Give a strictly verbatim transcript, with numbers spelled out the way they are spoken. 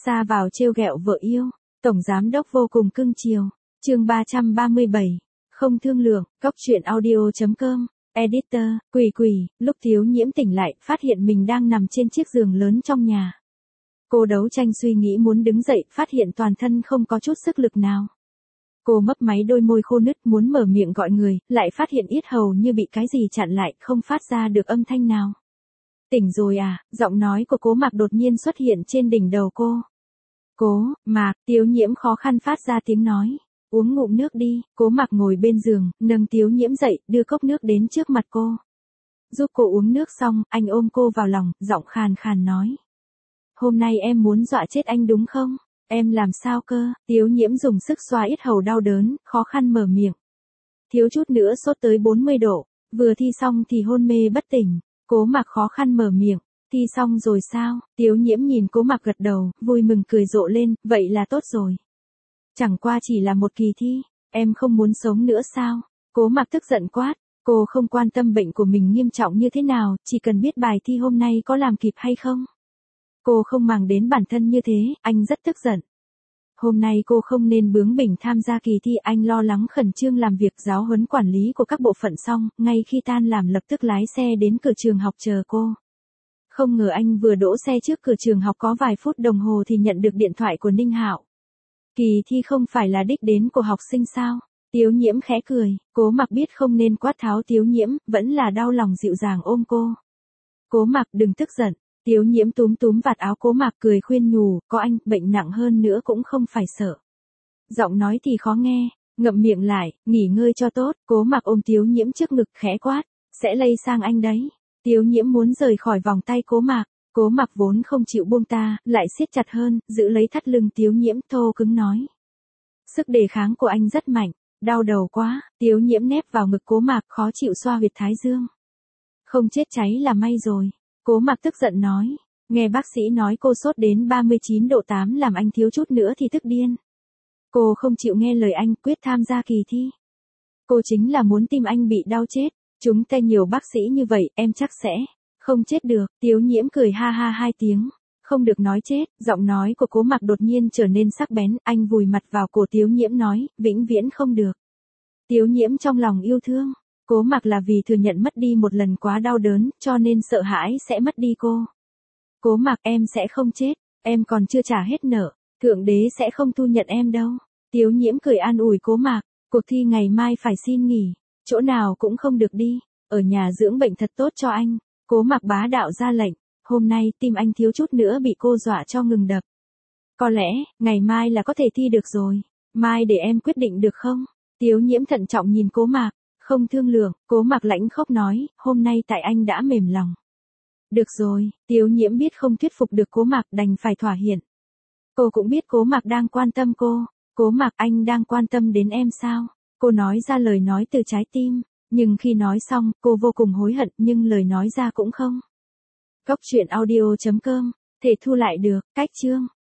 Ra vào trêu ghẹo vợ yêu, tổng giám đốc vô cùng cưng chiều. Chương ba trăm ba mươi bảy, không thương lượng, Cóc truyện audio chấm com, editor, Quỷ Quỷ. Lúc Thiếu Nhiễm tỉnh lại, phát hiện mình đang nằm trên chiếc giường lớn trong nhà. Cô đấu tranh suy nghĩ muốn đứng dậy, phát hiện toàn thân không có chút sức lực nào. Cô mấp máy đôi môi khô nứt muốn mở miệng gọi người, lại phát hiện yết hầu như bị cái gì chặn lại, không phát ra được âm thanh nào. Tỉnh rồi à, giọng nói của Cố Mạc đột nhiên xuất hiện trên đỉnh đầu cô. Cố, Mạc, Thiếu Nhiễm khó khăn phát ra tiếng nói. Uống ngụm nước đi. Cố Mạc ngồi bên giường, nâng Thiếu Nhiễm dậy, đưa cốc nước đến trước mặt cô. Giúp cô uống nước xong, anh ôm cô vào lòng, giọng khàn khàn nói. Hôm nay em muốn dọa chết anh đúng không? Em làm sao cơ? Thiếu Nhiễm dùng sức xoa yết hầu đau đớn, khó khăn mở miệng. Thiếu chút nữa sốt tới bốn mươi độ, vừa thi xong thì hôn mê bất tỉnh. Cố Mạc khó khăn mở miệng. Thi xong rồi sao? Thiếu Nhiễm nhìn Cố Mạc gật đầu, vui mừng cười rộ lên, vậy là tốt rồi. Chẳng qua chỉ là một kỳ thi, em không muốn sống nữa sao? Cố Mạc tức giận quát, cô không quan tâm bệnh của mình nghiêm trọng như thế nào, chỉ cần biết bài thi hôm nay có làm kịp hay không. Cô không màng đến bản thân như thế, anh rất tức giận. Hôm nay cô không nên bướng bỉnh tham gia kỳ thi, anh lo lắng khẩn trương làm việc giáo huấn quản lý của các bộ phận xong, ngay khi tan làm lập tức lái xe đến cửa trường học chờ cô. Không ngờ anh vừa đỗ xe trước cửa trường học có vài phút đồng hồ thì nhận được điện thoại của Ninh Hạo. Kỳ thi không phải là đích đến của học sinh sao? Thiếu Nhiễm khẽ cười, Cố Mạc biết không nên quát tháo Thiếu Nhiễm, vẫn là đau lòng dịu dàng ôm cô. Cố Mạc đừng tức giận. Thiếu Nhiễm túm túm vạt áo Cố Mạc cười khuyên nhủ, có anh, bệnh nặng hơn nữa cũng không phải sợ. Giọng nói thì khó nghe, ngậm miệng lại, nghỉ ngơi cho tốt. Cố Mạc ôm Thiếu Nhiễm trước ngực khẽ quát, sẽ lây sang anh đấy. Thiếu Nhiễm muốn rời khỏi vòng tay Cố Mạc. Cố Mạc vốn không chịu buông ta, lại siết chặt hơn, giữ lấy thắt lưng Thiếu Nhiễm, thô cứng nói. Sức đề kháng của anh rất mạnh, đau đầu quá. Thiếu Nhiễm nép vào ngực Cố Mạc, khó chịu xoa huyệt thái dương. Không chết cháy là may rồi. Cố Mạc tức giận nói, nghe bác sĩ nói cô sốt đến ba mươi chín độ tám làm anh thiếu chút nữa thì tức điên. Cô không chịu nghe lời anh, quyết tham gia kỳ thi. Cô chính là muốn tim anh bị đau chết, chúng ta nhiều bác sĩ như vậy, em chắc sẽ không chết được. Thiếu Nhiễm cười ha ha hai tiếng, không được nói chết. Giọng nói của Cố Mạc đột nhiên trở nên sắc bén, anh vùi mặt vào cổ Thiếu Nhiễm nói, vĩnh viễn không được. Thiếu Nhiễm trong lòng yêu thương. Cố Mạc là vì thừa nhận mất đi một lần quá đau đớn, cho nên sợ hãi sẽ mất đi cô. Cố Mạc, em sẽ không chết, em còn chưa trả hết nợ, Thượng Đế sẽ không thu nhận em đâu. Thiếu Nhiễm cười an ủi Cố Mạc, cuộc thi ngày mai phải xin nghỉ, chỗ nào cũng không được đi, ở nhà dưỡng bệnh thật tốt cho anh. Cố Mạc bá đạo ra lệnh, hôm nay tim anh thiếu chút nữa bị cô dọa cho ngừng đập. Có lẽ, ngày mai là có thể thi được rồi, mai để em quyết định được không? Thiếu Nhiễm thận trọng nhìn Cố Mạc. Không thương lượng. Cố Mạc lãnh khốc nói, hôm nay tại anh đã mềm lòng. Được rồi. Thiếu Nhiễm biết không thuyết phục được Cố Mạc, đành phải thỏa hiệp. Cô cũng biết Cố Mạc đang quan tâm cô. Cố Mạc, anh đang quan tâm đến em sao? Cô nói ra lời nói từ trái tim, nhưng khi nói xong, cô vô cùng hối hận, nhưng lời nói ra cũng không. Cóc truyện audio chấm com, thể thu lại được, cách chương.